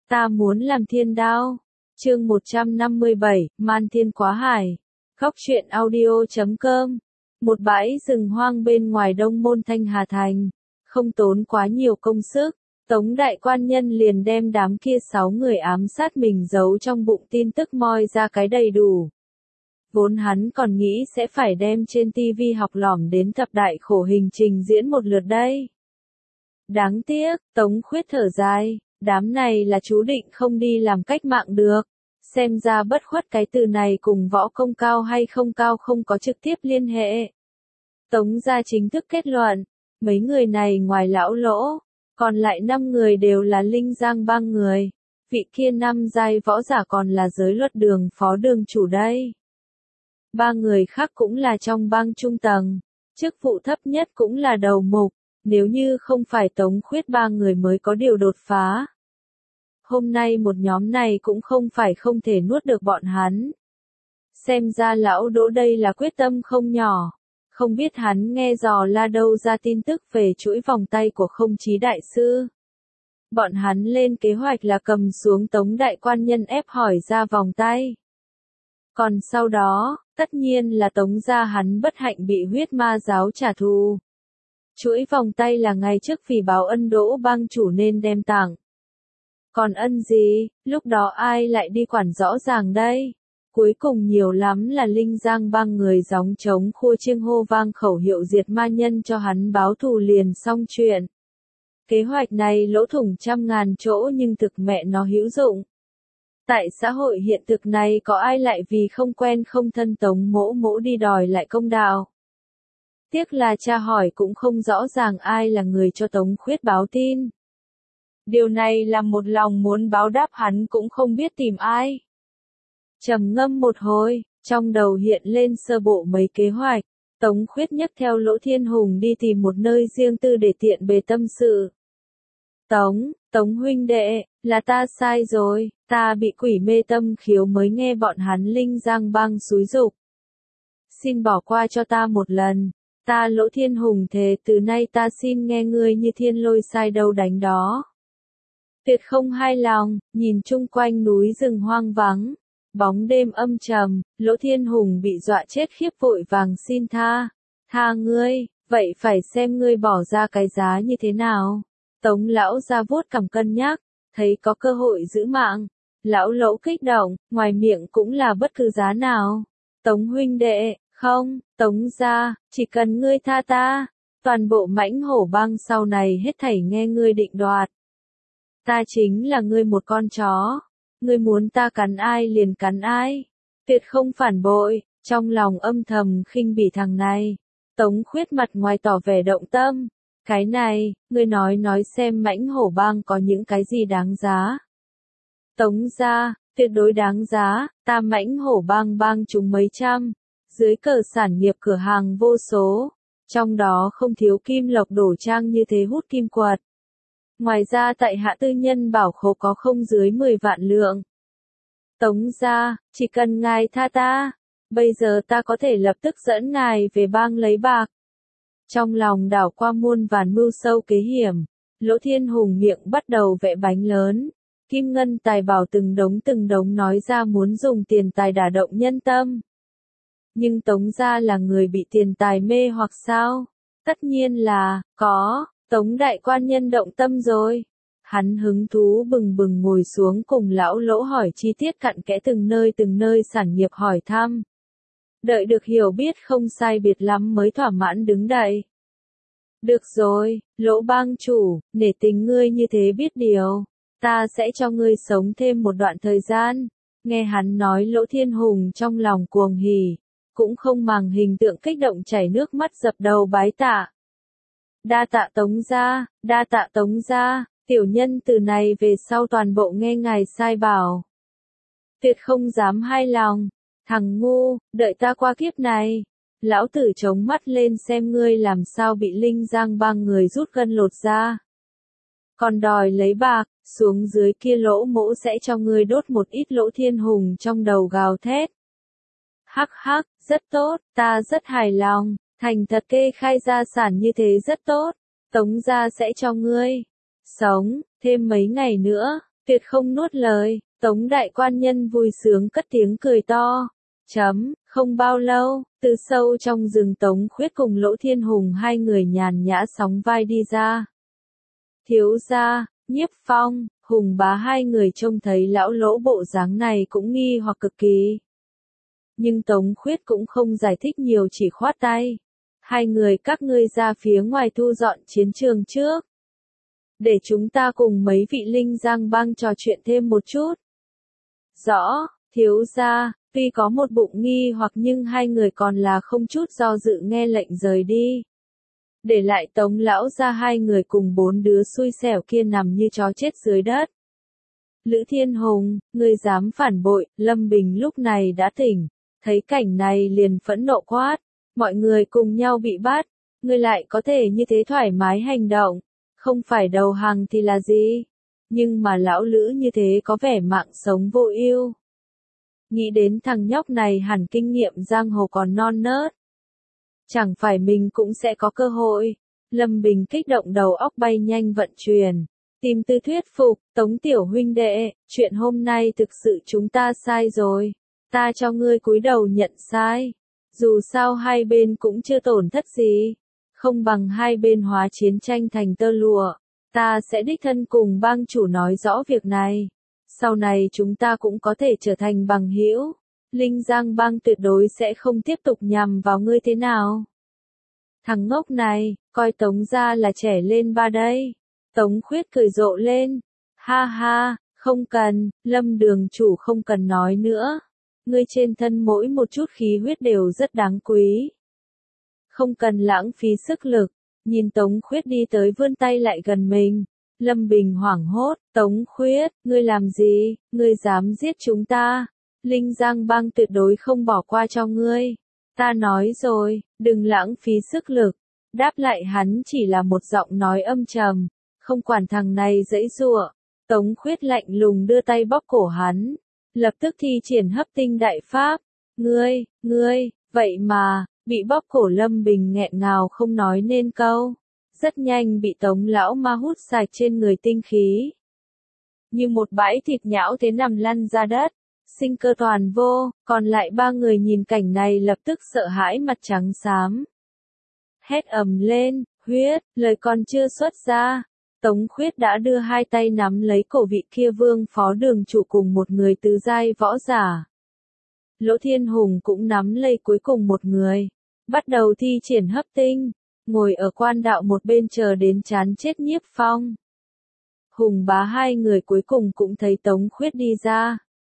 Ta muốn làm thiên đao. Chương 157, Man Thiên Quá Hải. Góc truyện audio.com. Một bãi rừng hoang bên ngoài Đông Môn Thanh Hà Thành. Không tốn quá nhiều công sức, Tống đại quan nhân liền đem đám kia 6 người ám sát mình giấu trong bụng tin tức moi ra cái đầy đủ. Vốn hắn còn nghĩ sẽ phải đem trên TV học lỏm đến thập đại khổ hình trình diễn một lượt đây. Đáng tiếc, Tống Khuyết thở dài, đám này là chú định không đi làm cách mạng được. Xem ra bất khuất cái từ này cùng võ công cao hay không cao không có trực tiếp liên hệ. Tống gia chính thức kết luận, mấy người này ngoài lão lỗ, còn lại 5 người đều là Linh Giang bang người. Vị kia 5 giai võ giả còn là giới luật đường phó đường chủ đây. 3 người khác cũng là trong bang trung tầng, chức vụ thấp nhất cũng là đầu mục, nếu như không phải Tống Khuyết 3 người mới có điều đột phá. Hôm nay một nhóm này cũng không phải không thể nuốt được bọn hắn. Xem ra lão Đỗ đây là quyết tâm không nhỏ. Không biết hắn nghe dò la đâu ra tin tức về chuỗi vòng tay của Không Chí đại sư. Bọn hắn lên kế hoạch là cầm xuống Tống đại quan nhân ép hỏi ra vòng tay. Còn sau đó, tất nhiên là Tống gia hắn bất hạnh bị huyết ma giáo trả thù. Chuỗi vòng tay là ngày trước vì báo ân Đỗ bang chủ nên đem tặng. Còn ân gì, lúc đó ai lại đi quản rõ ràng đây? Cuối cùng nhiều lắm là Linh Giang bang người gióng trống khua chiêng hô vang khẩu hiệu diệt ma nhân cho hắn báo thù liền xong chuyện. Kế hoạch này lỗ thủng trăm ngàn chỗ nhưng thực mẹ nó hữu dụng. Tại xã hội hiện thực này có ai lại vì không quen không thân Tống mỗ mỗ đi đòi lại công đạo. Tiếc là tra hỏi cũng không rõ ràng ai là người cho Tống Khuyết báo tin. Điều này làm một lòng muốn báo đáp hắn cũng không biết tìm ai. Trầm ngâm một hồi, trong đầu hiện lên sơ bộ mấy kế hoạch. Tống Khuyết nhấc theo Lỗ Thiên Hùng đi tìm một nơi riêng tư để tiện bề tâm sự. Tống huynh đệ, là ta sai rồi, ta bị quỷ mê tâm khiếu mới nghe bọn hắn Linh Giang bang xúi giục. Xin bỏ qua cho ta một lần, ta Lỗ Thiên Hùng thề từ nay ta xin nghe ngươi như thiên lôi sai đâu đánh đó. Tuyệt không hài lòng, nhìn chung quanh núi rừng hoang vắng, bóng đêm âm trầm, Lỗ Thiên Hùng bị dọa chết khiếp vội vàng xin tha. Tha ngươi, vậy phải xem ngươi bỏ ra cái giá như thế nào. Tống lão ra vuốt cằm cân nhắc, thấy có cơ hội giữ mạng. Lão Lỗ kích động, ngoài miệng cũng là bất cứ giá nào. Tống huynh đệ, không, Tống gia, chỉ cần ngươi tha ta, toàn bộ mãnh hổ bang sau này hết thảy nghe ngươi định đoạt. Ta chính là ngươi một con chó, ngươi muốn ta cắn ai liền cắn ai, tuyệt không phản bội, trong lòng âm thầm khinh bỉ thằng này. Tống Khuyết mặt ngoài tỏ vẻ động tâm, cái này, ngươi nói xem mãnh hổ bang có những cái gì đáng giá. Tống gia, tuyệt đối đáng giá, ta mãnh hổ bang bang chúng mấy trăm, dưới cờ sản nghiệp cửa hàng vô số, trong đó không thiếu kim lộc đổ trang như thế hút kim quật. Ngoài ra tại hạ tư nhân bảo khố có không dưới 10 vạn lượng. Tống gia, chỉ cần ngài tha ta, bây giờ ta có thể lập tức dẫn ngài về bang lấy bạc. Trong lòng đảo qua muôn vàn mưu sâu kế hiểm, Lỗ Thiên Hùng miệng bắt đầu vẽ bánh lớn, kim ngân tài bảo từng đống nói ra muốn dùng tiền tài đả động nhân tâm. Nhưng Tống gia là người bị tiền tài mê hoặc sao? Tất nhiên là, có. Tống đại quan nhân động tâm rồi. Hắn hứng thú bừng bừng ngồi xuống cùng lão Lỗ hỏi chi tiết cặn kẽ từng nơi sản nghiệp hỏi thăm. Đợi được hiểu biết không sai biệt lắm mới thỏa mãn đứng dậy. Được rồi, Lỗ bang chủ, nể tình ngươi như thế biết điều, ta sẽ cho ngươi sống thêm một đoạn thời gian. Nghe hắn nói Lỗ Thiên Hùng trong lòng cuồng hỉ, cũng không màng hình tượng kích động chảy nước mắt dập đầu bái tạ. Đa tạ Tống gia, tiểu nhân từ này về sau toàn bộ nghe ngài sai bảo. Tuyệt không dám hai lòng, thằng ngu, đợi ta qua kiếp này. Lão tử chống mắt lên xem ngươi làm sao bị Linh Giang bang người rút gân lột ra. Còn đòi lấy bạc, xuống dưới kia Lỗ mỗ sẽ cho ngươi đốt một ít. Lỗ Thiên Hùng trong đầu gào thét. Hắc hắc, rất tốt, ta rất hài lòng. Thành thật kê khai gia sản như thế rất tốt, Tống gia sẽ cho ngươi sống thêm mấy ngày nữa, tuyệt không nuốt lời. Tống đại quan nhân vui sướng cất tiếng cười to. Không bao lâu, từ sâu trong rừng Tống Khuyết cùng Lỗ Thiên Hùng hai người nhàn nhã sóng vai đi ra. Thiếu gia, Nhiếp Phong, Hùng Bá hai người trông thấy lão Lỗ bộ dáng này cũng nghi hoặc cực kỳ. Nhưng Tống Khuyết cũng không giải thích nhiều, chỉ khoát tay. Hai người các ngươi ra phía ngoài thu dọn chiến trường trước. Để chúng ta cùng mấy vị linh giang bang trò chuyện thêm một chút. Rõ, thiếu gia. Tuy có một bụng nghi hoặc nhưng hai người còn là không chút do dự nghe lệnh rời đi. Để lại Tống lão ra hai người cùng bốn đứa xui xẻo kia nằm như chó chết dưới đất. Lữ Thiên Hùng, ngươi dám phản bội, Lâm Bình lúc này đã tỉnh, thấy cảnh này liền phẫn nộ quát, mọi người cùng nhau bị bắt, ngươi lại có thể như thế thoải mái hành động, không phải đầu hàng thì là gì? Nhưng mà lão Lữ như thế có vẻ mạng sống vô ưu. Nghĩ đến thằng nhóc này hẳn kinh nghiệm giang hồ còn non nớt. Chẳng phải mình cũng sẽ có cơ hội. Lâm Bình kích động đầu óc bay nhanh vận chuyển. Tìm tư thuyết phục, Tống tiểu huynh đệ, chuyện hôm nay thực sự chúng ta sai rồi. Ta cho ngươi cúi đầu nhận sai. Dù sao hai bên cũng chưa tổn thất gì. Không bằng hai bên hóa chiến tranh thành tơ lụa. Ta sẽ đích thân cùng bang chủ nói rõ việc này. Sau này chúng ta cũng có thể trở thành bằng hữu. Linh Giang bang tuyệt đối sẽ không tiếp tục nhằm vào ngươi thế nào. Thằng ngốc này, coi Tống gia là trẻ lên ba đây. Tống Khuyết cười rộ lên. Ha ha, không cần, Lâm đường chủ không cần nói nữa. Ngươi trên thân mỗi một chút khí huyết đều rất đáng quý. Không cần lãng phí sức lực. Nhìn Tống Khuyết đi tới vươn tay lại gần mình. Lâm Bình hoảng hốt, Tống Khuyết, ngươi làm gì, ngươi dám giết chúng ta. Linh Giang bang tuyệt đối không bỏ qua cho ngươi. Ta nói rồi, đừng lãng phí sức lực. Đáp lại hắn chỉ là một giọng nói âm trầm, không quản thằng này giãy giụa. Tống Khuyết lạnh lùng đưa tay bóp cổ hắn, lập tức thi triển hấp tinh đại pháp. Ngươi, vậy mà, bị bóp cổ Lâm Bình nghẹn ngào không nói nên câu. Rất nhanh bị Tống lão ma hút sạch trên người tinh khí. Như một bãi thịt nhão thế nằm lăn ra đất, sinh cơ toàn vô, còn lại ba người nhìn cảnh này lập tức sợ hãi mặt trắng xám. Hét ầm lên, huyết, lời còn chưa xuất ra. Tống Khuyết đã đưa hai tay nắm lấy cổ vị kia vương phó đường chủ cùng một người tứ giai võ giả. Lỗ Thiên Hùng cũng nắm lấy cuối cùng một người, bắt đầu thi triển hấp tinh. Ngồi ở quan đạo một bên chờ đến chán chết Nhiếp Phong. Hùng Bá hai người cuối cùng cũng thấy Tống Khuyết đi ra.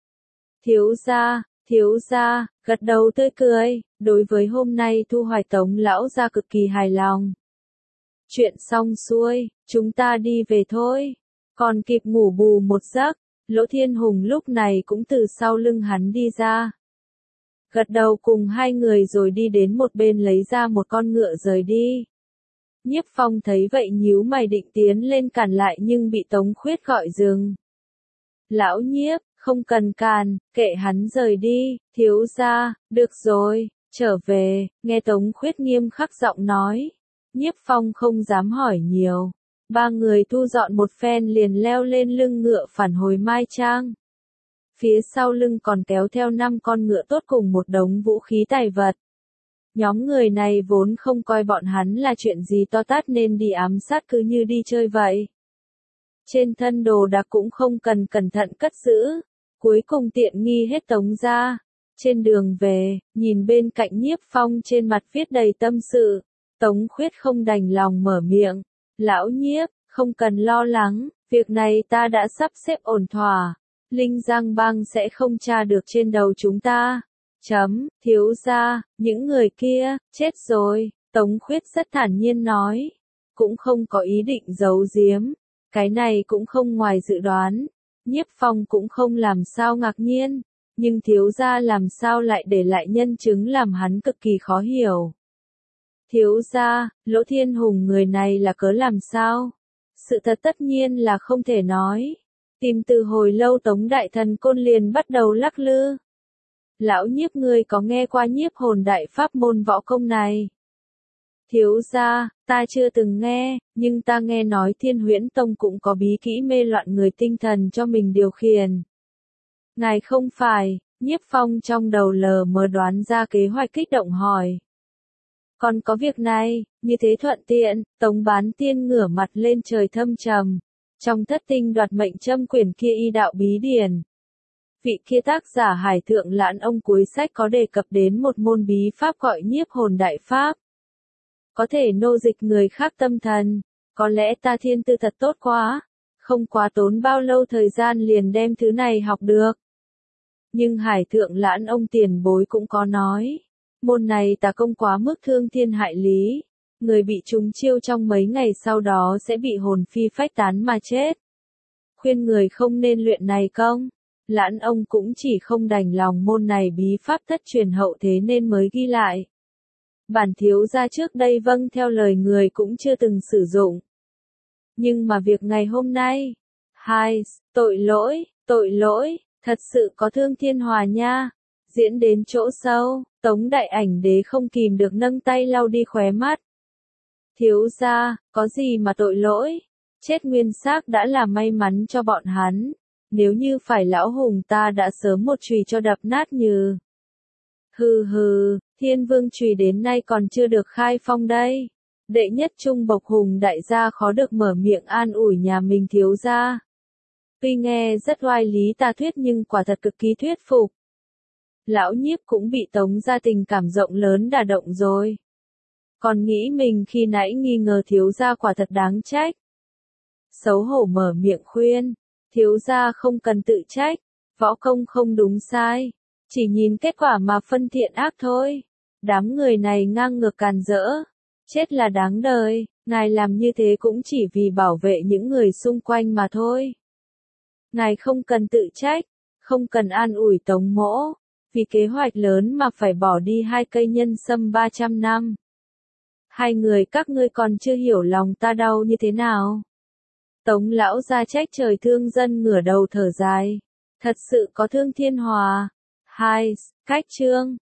Thiếu gia, gật đầu tươi cười, đối với hôm nay thu hoạch Tống lão gia cực kỳ hài lòng. Chuyện xong xuôi, chúng ta đi về thôi. Còn kịp ngủ bù một giấc, Lỗ Thiên Hùng lúc này cũng từ sau lưng hắn đi ra. Gật đầu cùng hai người rồi đi đến một bên lấy ra một con ngựa rời đi. Nhiếp Phong thấy vậy nhíu mày định tiến lên cản lại nhưng bị Tống Khuyết gọi dừng. Lão Nhiếp, không cần cản, kệ hắn rời đi, thiếu gia, được rồi, trở về, nghe Tống Khuyết nghiêm khắc giọng nói. Nhiếp Phong không dám hỏi nhiều. Ba người thu dọn một phen liền leo lên lưng ngựa phản hồi Mai Trang. Phía sau lưng còn kéo theo 5 con ngựa tốt cùng một đống vũ khí tài vật. Nhóm người này vốn không coi bọn hắn là chuyện gì to tát nên đi ám sát cứ như đi chơi vậy. Trên thân đồ đạc cũng không cần cẩn thận cất giữ. Cuối cùng tiện nghi hết Tống ra. Trên đường về, nhìn bên cạnh Nhiếp Phong trên mặt viết đầy tâm sự. Tống Khuyết không đành lòng mở miệng. Lão Nhiếp, không cần lo lắng, việc này ta đã sắp xếp ổn thỏa. Linh Giang bang sẽ không tra được trên đầu chúng ta. Thiếu gia, những người kia, chết rồi, Tống Khuyết rất thản nhiên nói. Cũng không có ý định giấu giếm. Cái này cũng không ngoài dự đoán. Nhiếp Phong cũng không làm sao ngạc nhiên. Nhưng thiếu gia làm sao lại để lại nhân chứng làm hắn cực kỳ khó hiểu. Thiếu gia, Lỗ Thiên Hùng người này là cớ làm sao? Sự thật tất nhiên là không thể nói. Tìm từ hồi lâu Tống Đại Thần Côn liền bắt đầu lắc lư. Lão Nhiếp ngươi có nghe qua nhiếp hồn đại pháp môn võ công này? Thiếu gia, ta chưa từng nghe, nhưng ta nghe nói Thiên Huyễn Tông cũng có bí kỹ mê loạn người tinh thần cho mình điều khiển. Ngài không phải, Nhiếp Phong trong đầu lờ mờ đoán ra kế hoạch kích động hỏi. Còn có việc này, như thế thuận tiện, Tống Bán Tiên ngửa mặt lên trời thâm trầm. Trong Thất Tinh Đoạt Mệnh Châm quyển kia y đạo bí điển. Vị kia tác giả Hải Thượng Lãn Ông cuối sách có đề cập đến một môn bí pháp gọi nhiếp hồn đại pháp. Có thể nô dịch người khác tâm thần, có lẽ ta thiên tư thật tốt quá, không quá tốn bao lâu thời gian liền đem thứ này học được. Nhưng Hải Thượng Lãn Ông tiền bối cũng có nói, môn này tà công quá mức thương thiên hại lý, người bị trúng chiêu trong mấy ngày sau đó sẽ bị hồn phi phách tán mà chết. Khuyên người không nên luyện này công. Lãn ông cũng chỉ không đành lòng môn này bí pháp thất truyền hậu thế nên mới ghi lại. Bản thiếu gia trước đây vâng theo lời người cũng chưa từng sử dụng. Nhưng mà việc ngày hôm nay, tội lỗi, thật sự có thương thiên hòa nha. Diễn đến chỗ sâu, Tống Đại Ảnh Đế không kìm được nâng tay lau đi khóe mắt. Thiếu gia, có gì mà tội lỗi, chết nguyên xác đã là may mắn cho bọn hắn. Nếu như phải lão hùng ta đã sớm một chùy cho đập nát như. Hừ hừ, Thiên Vương chùy đến nay còn chưa được khai phong đây. Đệ nhất trung bộc hùng đại gia khó được mở miệng an ủi nhà mình thiếu gia. Tuy nghe rất oai lý ta thuyết nhưng quả thật cực kỳ thuyết phục. Lão Nhiếp cũng bị Tống gia tình cảm rộng lớn đả động rồi. Còn nghĩ mình khi nãy nghi ngờ thiếu gia quả thật đáng trách. Xấu hổ mở miệng khuyên. Thiếu gia không cần tự trách, võ công không đúng sai, chỉ nhìn kết quả mà phân thiện ác thôi. Đám người này ngang ngược càn rỡ, chết là đáng đời, ngài làm như thế cũng chỉ vì bảo vệ những người xung quanh mà thôi. Ngài không cần tự trách, không cần an ủi Tống mỗ, vì kế hoạch lớn mà phải bỏ đi 2 cây nhân sâm 300 năm. 2 người các ngươi còn chưa hiểu lòng ta đau như thế nào. Tống lão gia trách trời thương dân ngửa đầu thở dài. Thật sự có thương thiên hòa. Cách chương.